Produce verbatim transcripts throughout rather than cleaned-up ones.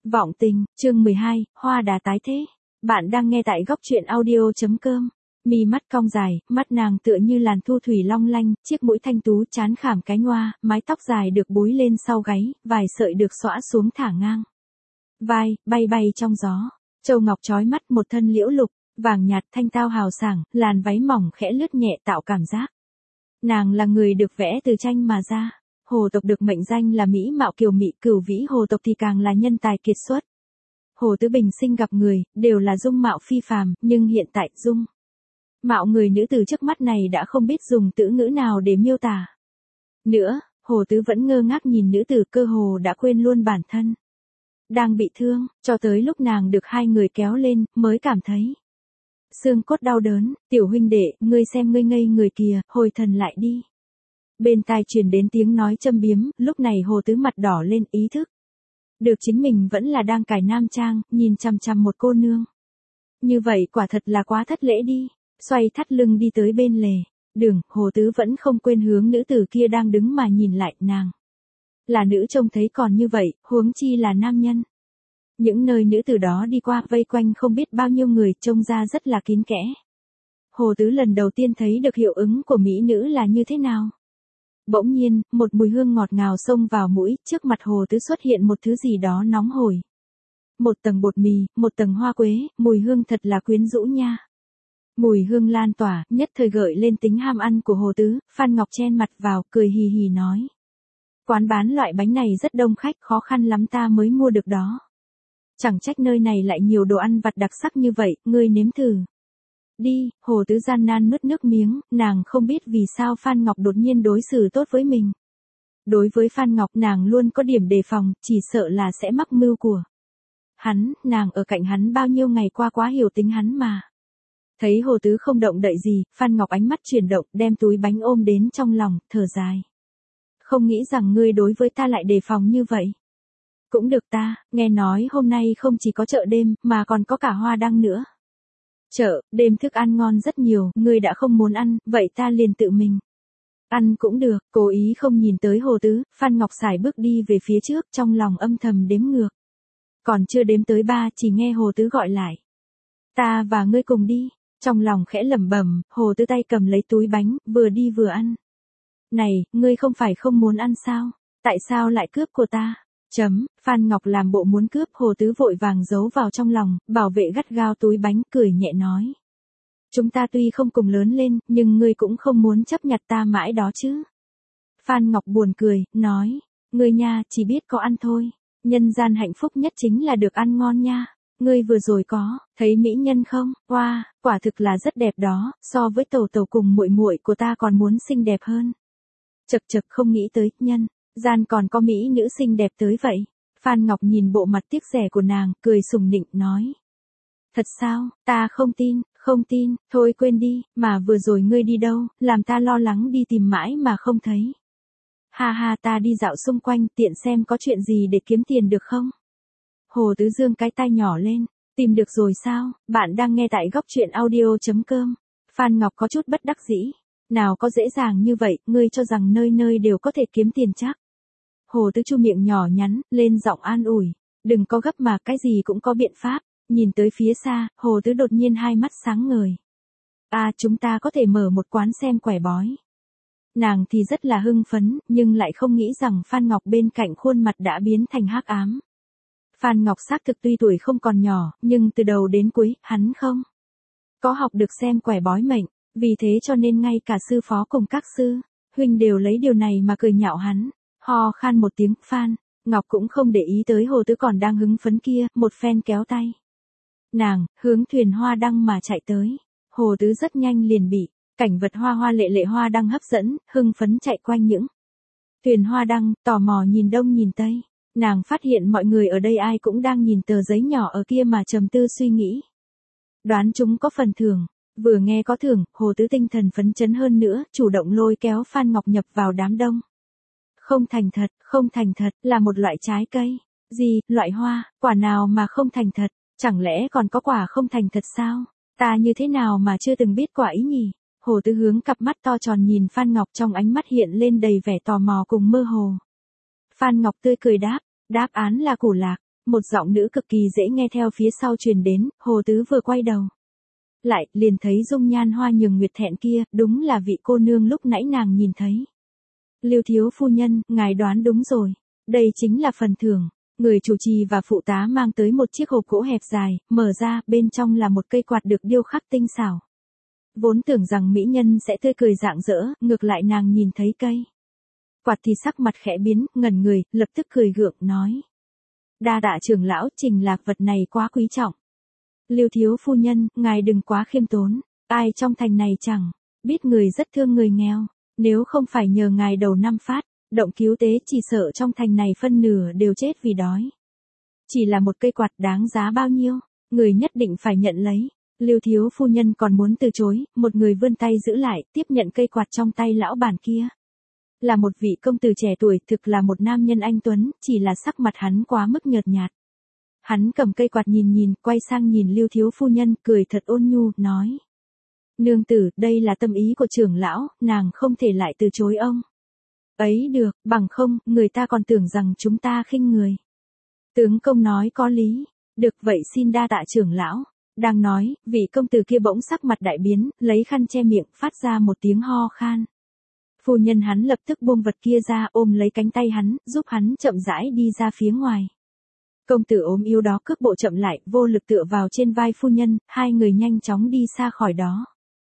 Vọng tình, chương mười hai, hoa đà tái thế. Bạn đang nghe tại góc truyện audio.com. Mi mắt cong dài, mắt nàng tựa như làn thu thủy long lanh, chiếc mũi thanh tú chán khảm cái ngoa, mái tóc dài được búi lên sau gáy, vài sợi được xõa xuống thả ngang vai, bay bay trong gió. Châu ngọc chói mắt, một thân liễu lục, vàng nhạt thanh tao hào sảng, làn váy mỏng khẽ lướt nhẹ tạo cảm giác. Nàng là người được vẽ từ tranh mà ra. Hồ tộc được mệnh danh là mỹ mạo kiều mị, cửu vĩ hồ tộc thì càng là nhân tài kiệt xuất. Hồ Tứ Bình sinh gặp người, đều là dung mạo phi phàm, nhưng hiện tại dung mạo người nữ tử trước mắt này đã không biết dùng từ ngữ nào để miêu tả. Nữa, Hồ Tứ vẫn ngơ ngác nhìn nữ tử, cơ hồ đã quên luôn bản thân đang bị thương, cho tới lúc nàng được hai người kéo lên, mới cảm thấy xương cốt đau đớn. Tiểu huynh đệ, ngươi xem ngươi ngây người kìa, hồi thần lại đi. Bên tai truyền đến tiếng nói châm biếm, lúc này Hồ Tứ mặt đỏ lên, ý thức được chính mình vẫn là đang cải nam trang, nhìn chằm chằm một cô nương. Như vậy quả thật là quá thất lễ đi. Xoay thắt lưng đi tới bên lề đường, Hồ Tứ vẫn không quên hướng nữ tử kia đang đứng mà nhìn lại. Nàng là nữ trông thấy còn như vậy, huống chi là nam nhân. Những nơi nữ tử đó đi qua vây quanh không biết bao nhiêu người, trông ra rất là kín kẽ. Hồ Tứ lần đầu tiên thấy được hiệu ứng của mỹ nữ là như thế nào. Bỗng nhiên, một mùi hương ngọt ngào xông vào mũi, trước mặt Hồ Tứ xuất hiện một thứ gì đó nóng hổi. Một tầng bột mì, một tầng hoa quế, mùi hương thật là quyến rũ nha. Mùi hương lan tỏa, nhất thời gợi lên tính ham ăn của Hồ Tứ. Phan Ngọc chen mặt vào, cười hì hì nói. Quán bán loại bánh này rất đông khách, khó khăn lắm ta mới mua được đó. Chẳng trách nơi này lại nhiều đồ ăn vặt đặc sắc như vậy, ngươi nếm thử. Đi, Hồ Tứ gian nan nuốt nước miếng, nàng không biết vì sao Phan Ngọc đột nhiên đối xử tốt với mình. Đối với Phan Ngọc, nàng luôn có điểm đề phòng, chỉ sợ là sẽ mắc mưu của hắn. Nàng ở cạnh hắn bao nhiêu ngày qua quá hiểu tính hắn mà. Thấy Hồ Tứ không động đậy gì, Phan Ngọc ánh mắt chuyển động, đem túi bánh ôm đến trong lòng, thở dài. Không nghĩ rằng ngươi đối với ta lại đề phòng như vậy. Cũng được ta, nghe nói hôm nay không chỉ có chợ đêm, mà còn có cả hoa đăng nữa. Chợ đêm thức ăn ngon rất nhiều, ngươi đã không muốn ăn, vậy ta liền tự mình ăn cũng được. Cố ý không nhìn tới Hồ Tứ, Phan Ngọc sải bước đi về phía trước, trong lòng âm thầm đếm ngược. Còn chưa đếm tới ba, chỉ nghe Hồ Tứ gọi lại. Ta và ngươi cùng đi. Trong lòng khẽ lẩm bẩm, Hồ Tứ tay cầm lấy túi bánh, vừa đi vừa ăn. Này, ngươi không phải không muốn ăn sao? Tại sao lại cướp của ta? Chấm, Phan Ngọc làm bộ muốn cướp, Hồ Tứ vội vàng giấu vào trong lòng, bảo vệ gắt gao túi bánh, cười nhẹ nói. Chúng ta tuy không cùng lớn lên, nhưng ngươi cũng không muốn chấp nhặt ta mãi đó chứ. Phan Ngọc buồn cười, nói, ngươi nha, chỉ biết có ăn thôi. Nhân gian hạnh phúc nhất chính là được ăn ngon nha. Ngươi vừa rồi có thấy mỹ nhân không? Oa, wow, quả thực là rất đẹp đó, so với Tẩu Tẩu cùng muội muội của ta còn muốn xinh đẹp hơn. Chậc chậc, không nghĩ tới, nhân gian còn có mỹ nữ xinh đẹp tới vậy. Phan Ngọc nhìn bộ mặt tiếc rẻ của nàng, cười sùng nịnh nói. Thật sao, ta không tin, không tin, thôi quên đi, mà vừa rồi ngươi đi đâu, làm ta lo lắng đi tìm mãi mà không thấy. Ha ha, ta đi dạo xung quanh, tiện xem có chuyện gì để kiếm tiền được không? Hồ Tứ dương cái tai nhỏ lên, tìm được rồi sao? Bạn đang nghe tại góc truyện audio.com. Phan Ngọc có chút bất đắc dĩ. Nào có dễ dàng như vậy, ngươi cho rằng nơi nơi đều có thể kiếm tiền chắc. Hồ Tứ chu miệng nhỏ nhắn, lên giọng an ủi. Đừng có gấp mà, cái gì cũng có biện pháp. Nhìn tới phía xa, Hồ Tứ đột nhiên hai mắt sáng ngời. À, chúng ta có thể mở một quán xem quẻ bói. Nàng thì rất là hưng phấn, nhưng lại không nghĩ rằng Phan Ngọc bên cạnh khuôn mặt đã biến thành hắc ám. Phan Ngọc xác thực tuy tuổi không còn nhỏ, nhưng từ đầu đến cuối, hắn không có học được xem quẻ bói mệnh, vì thế cho nên ngay cả sư phó cùng các sư huynh đều lấy điều này mà cười nhạo hắn. Ho khan một tiếng, Phan Ngọc cũng không để ý tới Hồ Tứ còn đang hứng phấn kia, một phen kéo tay nàng, hướng thuyền hoa đăng mà chạy tới. Hồ Tứ rất nhanh liền bị cảnh vật hoa hoa lệ lệ hoa đăng hấp dẫn, hưng phấn chạy quanh những thuyền hoa đăng, tò mò nhìn đông nhìn tây. Nàng phát hiện mọi người ở đây ai cũng đang nhìn tờ giấy nhỏ ở kia mà trầm tư suy nghĩ. Đoán chúng có phần thưởng, vừa nghe có thưởng, Hồ Tứ tinh thần phấn chấn hơn nữa, chủ động lôi kéo Phan Ngọc nhập vào đám đông. Không thành thật, không thành thật, là một loại trái cây. Gì, loại hoa, quả nào mà không thành thật, chẳng lẽ còn có quả không thành thật sao? Ta như thế nào mà chưa từng biết quả ý nhỉ? Hồ Tứ hướng cặp mắt to tròn nhìn Phan Ngọc, trong ánh mắt hiện lên đầy vẻ tò mò cùng mơ hồ. Phan Ngọc tươi cười đáp, đáp án là củ lạc. Một giọng nữ cực kỳ dễ nghe theo phía sau truyền đến, Hồ Tứ vừa quay đầu lại, liền thấy dung nhan hoa nhường nguyệt thẹn kia, đúng là vị cô nương lúc nãy nàng nhìn thấy. Lưu thiếu phu nhân, ngài đoán đúng rồi. Đây chính là phần thưởng. Người chủ trì và phụ tá mang tới một chiếc hộp gỗ hẹp dài, mở ra, bên trong là một cây quạt được điêu khắc tinh xảo. Vốn tưởng rằng mỹ nhân sẽ tươi cười rạng rỡ, ngược lại nàng nhìn thấy cây quạt thì sắc mặt khẽ biến, ngẩn người, lập tức cười gượng, nói. Đa tạ trưởng lão, Trình Lạc, vật này quá quý trọng. Lưu thiếu phu nhân, ngài đừng quá khiêm tốn. Ai trong thành này chẳng biết người rất thương người nghèo. Nếu không phải nhờ ngài đầu năm phát động cứu tế, chỉ sợ trong thành này phân nửa đều chết vì đói. Chỉ là một cây quạt đáng giá bao nhiêu, người nhất định phải nhận lấy. Lưu thiếu phu nhân còn muốn từ chối, một người vươn tay giữ lại, tiếp nhận cây quạt trong tay lão bản kia. Là một vị công tử trẻ tuổi, thực là một nam nhân anh tuấn, chỉ là sắc mặt hắn quá mức nhợt nhạt. Hắn cầm cây quạt nhìn nhìn, quay sang nhìn Lưu thiếu phu nhân, cười thật ôn nhu, nói. Nương tử, đây là tâm ý của trưởng lão, nàng không thể lại từ chối ông. Ấy được, bằng không, người ta còn tưởng rằng chúng ta khinh người. Tướng công nói có lý. Được vậy xin đa tạ trưởng lão. Đang nói, vị công tử kia bỗng sắc mặt đại biến, lấy khăn che miệng, phát ra một tiếng ho khan. Phu nhân hắn lập tức buông vật kia ra, ôm lấy cánh tay hắn, giúp hắn chậm rãi đi ra phía ngoài. Công tử ốm yếu đó cước bộ chậm lại, vô lực tựa vào trên vai phu nhân, hai người nhanh chóng đi xa khỏi đó.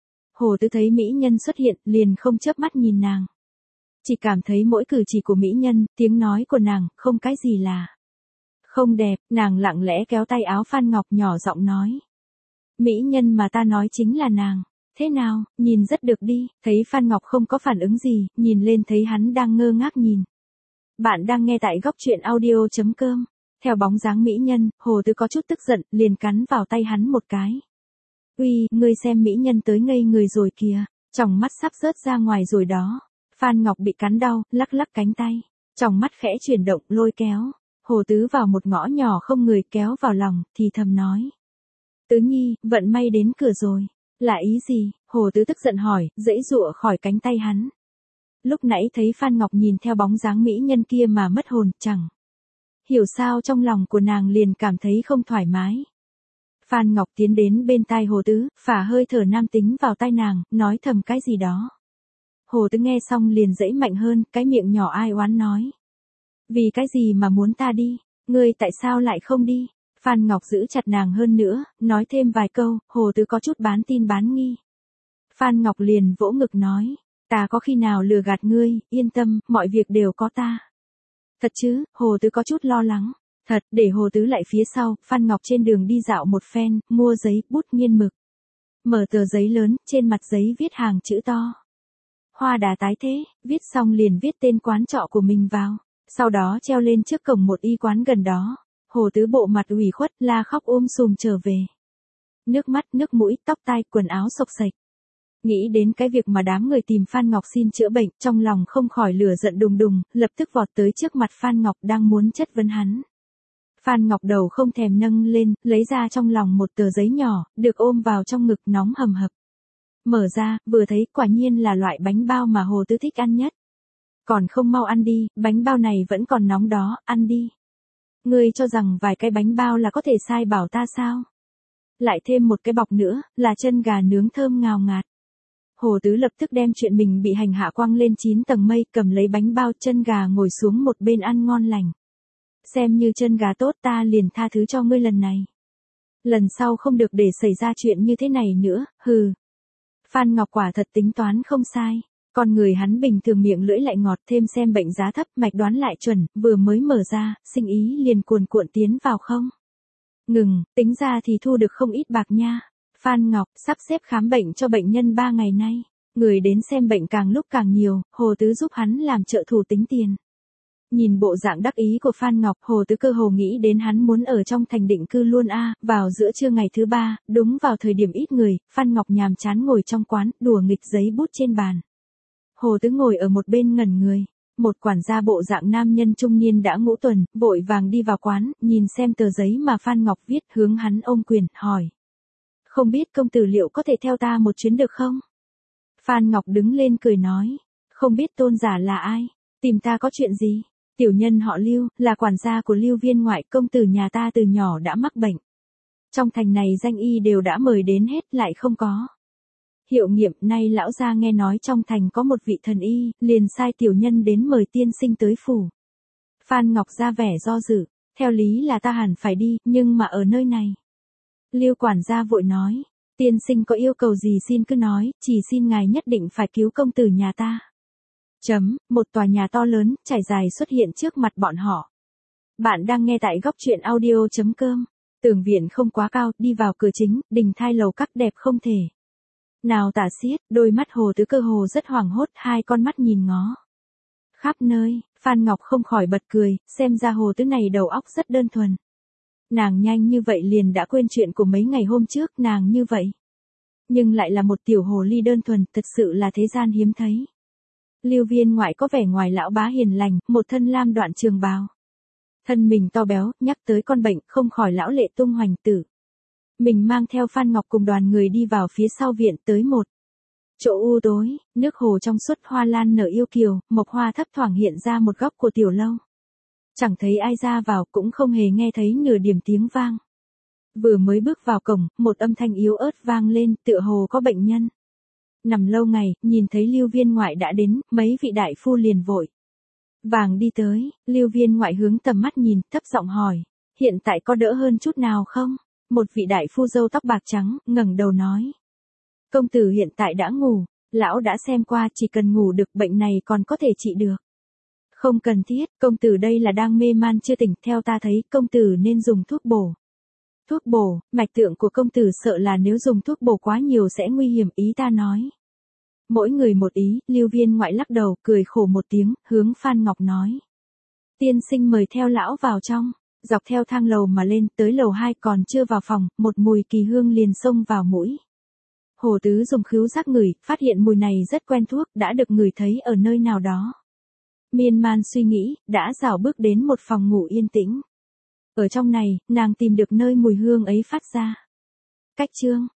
Hồ Tứ thấy mỹ nhân xuất hiện, liền không chớp mắt nhìn nàng. Chỉ cảm thấy mỗi cử chỉ của mỹ nhân, tiếng nói của nàng, không cái gì là không đẹp, nàng lặng lẽ kéo tay áo Phan Ngọc nhỏ giọng nói. Mỹ nhân mà ta nói chính là nàng. Thế nào, nhìn rất được đi. Thấy Phan Ngọc không có phản ứng gì, nhìn lên thấy hắn đang ngơ ngác nhìn. Bạn đang nghe tại góc truyện audio chấm com. Theo bóng dáng mỹ nhân, Hồ Tứ có chút tức giận, liền cắn vào tay hắn một cái. Uy, ngươi xem mỹ nhân tới ngây người rồi kìa, tròng mắt sắp rớt ra ngoài rồi đó. Phan Ngọc bị cắn đau, lắc lắc cánh tay, tròng mắt khẽ chuyển động, lôi kéo Hồ Tứ vào một ngõ nhỏ không người, kéo vào lòng, thì thầm nói. Tứ nhi, vận may đến cửa rồi. Là ý gì? Hồ Tứ tức giận hỏi, dãy dụa khỏi cánh tay hắn. Lúc nãy thấy Phan Ngọc nhìn theo bóng dáng mỹ nhân kia mà mất hồn, chẳng hiểu sao trong lòng của nàng liền cảm thấy không thoải mái. Phan Ngọc tiến đến bên tai Hồ Tứ, phả hơi thở nam tính vào tai nàng, nói thầm cái gì đó. Hồ Tứ nghe xong liền dãy mạnh hơn, cái miệng nhỏ ai oán nói. Vì cái gì mà muốn ta đi? Ngươi tại sao lại không đi? Phan Ngọc giữ chặt nàng hơn nữa, nói thêm vài câu, Hồ Tứ có chút bán tin bán nghi. Phan Ngọc liền vỗ ngực nói, ta có khi nào lừa gạt ngươi, yên tâm, mọi việc đều có ta. Thật chứ? Hồ Tứ có chút lo lắng. Thật, để Hồ Tứ lại phía sau, Phan Ngọc trên đường đi dạo một phen, mua giấy, bút, nghiên mực. Mở tờ giấy lớn, trên mặt giấy viết hàng chữ to. Hoa Đà Tái Thế, viết xong liền viết tên quán trọ của mình vào. Sau đó treo lên trước cổng một y quán gần đó. Hồ Tứ bộ mặt ủy khuất, la khóc ôm sùm trở về. Nước mắt, nước mũi, tóc tai, quần áo xộc xệch. Nghĩ đến cái việc mà đám người tìm Phan Ngọc xin chữa bệnh, trong lòng không khỏi lửa giận đùng đùng, lập tức vọt tới trước mặt Phan Ngọc đang muốn chất vấn hắn. Phan Ngọc đầu không thèm nâng lên, lấy ra trong lòng một tờ giấy nhỏ, được ôm vào trong ngực nóng hầm hập. Mở ra, vừa thấy quả nhiên là loại bánh bao mà Hồ Tứ thích ăn nhất. Còn không mau ăn đi, bánh bao này vẫn còn nóng đó, ăn đi. Ngươi cho rằng vài cái bánh bao là có thể sai bảo ta sao? Lại thêm một cái bọc nữa, là chân gà nướng thơm ngào ngạt. Hồ Tứ lập tức đem chuyện mình bị hành hạ quăng lên chín tầng mây, cầm lấy bánh bao chân gà ngồi xuống một bên ăn ngon lành. Xem như chân gà tốt, ta liền tha thứ cho ngươi lần này. Lần sau không được để xảy ra chuyện như thế này nữa, hừ. Phan Ngọc quả thật tính toán không sai. Con người hắn bình thường miệng lưỡi lại ngọt, thêm xem bệnh giá thấp, mạch đoán lại chuẩn, vừa mới mở ra, sinh ý liền cuồn cuộn tiến vào không. Ngừng, tính ra thì thu được không ít bạc nha. Phan Ngọc sắp xếp khám bệnh cho bệnh nhân ba ngày nay. Người đến xem bệnh càng lúc càng nhiều, Hồ Tứ giúp hắn làm trợ thủ tính tiền. Nhìn bộ dạng đắc ý của Phan Ngọc, Hồ Tứ cơ hồ nghĩ đến hắn muốn ở trong thành định cư luôn a. À. Vào giữa trưa ngày thứ ba, đúng vào thời điểm ít người, Phan Ngọc nhàm chán ngồi trong quán, đùa nghịch giấy bút trên bàn. Hồ Tứ ngồi ở một bên ngẩn người. Một quản gia bộ dạng nam nhân trung niên đã ngũ tuần, vội vàng đi vào quán, nhìn xem tờ giấy mà Phan Ngọc viết, hướng hắn ôm quyền, hỏi. Không biết công tử liệu có thể theo ta một chuyến được không? Phan Ngọc đứng lên cười nói. Không biết tôn giả là ai? Tìm ta có chuyện gì? Tiểu nhân họ Lưu, là quản gia của Lưu viên ngoại, công tử nhà ta từ nhỏ đã mắc bệnh. Trong thành này danh y đều đã mời đến hết lại không có hiệu nghiệm, nay lão gia nghe nói trong thành có một vị thần y, liền sai tiểu nhân đến mời tiên sinh tới phủ. Phan Ngọc ra vẻ do dự, theo lý là ta hẳn phải đi, nhưng mà ở nơi này. Lưu quản gia vội nói, tiên sinh có yêu cầu gì xin cứ nói, chỉ xin ngài nhất định phải cứu công tử nhà ta. Chấm, một tòa nhà to lớn, trải dài xuất hiện trước mặt bọn họ. Bạn đang nghe tại góc truyện audio.com. Tường viện không quá cao, đi vào cửa chính, đình thai lầu các đẹp không thể nào tả xiết, đôi mắt Hồ Tứ cơ hồ rất hoảng hốt, hai con mắt nhìn ngó khắp nơi. Phan Ngọc không khỏi bật cười, xem ra Hồ Tứ này đầu óc rất đơn thuần. Nàng nhanh như vậy liền đã quên chuyện của mấy ngày hôm trước, nàng như vậy. Nhưng lại là một tiểu hồ ly đơn thuần, thật sự là thế gian hiếm thấy. Lưu viên ngoại có vẻ ngoài lão bá hiền lành, một thân lam đoạn trường bào. Thân mình to béo, nhắc tới con bệnh, không khỏi lão lệ tung hoành tử. Mình mang theo Phan Ngọc cùng đoàn người đi vào phía sau viện tới một chỗ u tối, nước hồ trong suốt, hoa lan nở yêu kiều, mộc hoa thấp thoảng hiện ra một góc của tiểu lâu. Chẳng thấy ai ra vào, cũng không hề nghe thấy nửa điểm tiếng vang. Vừa mới bước vào cổng, một âm thanh yếu ớt vang lên, tựa hồ có bệnh nhân. Nằm lâu ngày, nhìn thấy Lưu viên ngoại đã đến, mấy vị đại phu liền vội vàng đi tới. Lưu viên ngoại hướng tầm mắt nhìn, thấp giọng hỏi, hiện tại có đỡ hơn chút nào không? Một vị đại phu râu tóc bạc trắng, ngẩng đầu nói, công tử hiện tại đã ngủ, lão đã xem qua, chỉ cần ngủ được bệnh này còn có thể trị được. Không cần thiết, công tử đây là đang mê man chưa tỉnh, theo ta thấy công tử nên dùng thuốc bổ. Thuốc bổ, mạch tượng của công tử sợ là nếu dùng thuốc bổ quá nhiều sẽ nguy hiểm, ý ta nói. Mỗi người một ý, Lưu viên ngoại lắc đầu, cười khổ một tiếng, hướng Phan Ngọc nói. Tiên sinh mời theo lão vào trong, dọc theo thang lầu mà lên, tới lầu hai còn chưa vào phòng, một mùi kỳ hương liền xông vào mũi. Hồ Tứ dùng khứu giác ngửi, phát hiện mùi này rất quen thuốc, đã được ngửi thấy ở nơi nào đó. Miên man suy nghĩ, đã rảo bước đến một phòng ngủ yên tĩnh. Ở trong này, nàng tìm được nơi mùi hương ấy phát ra. Cách chương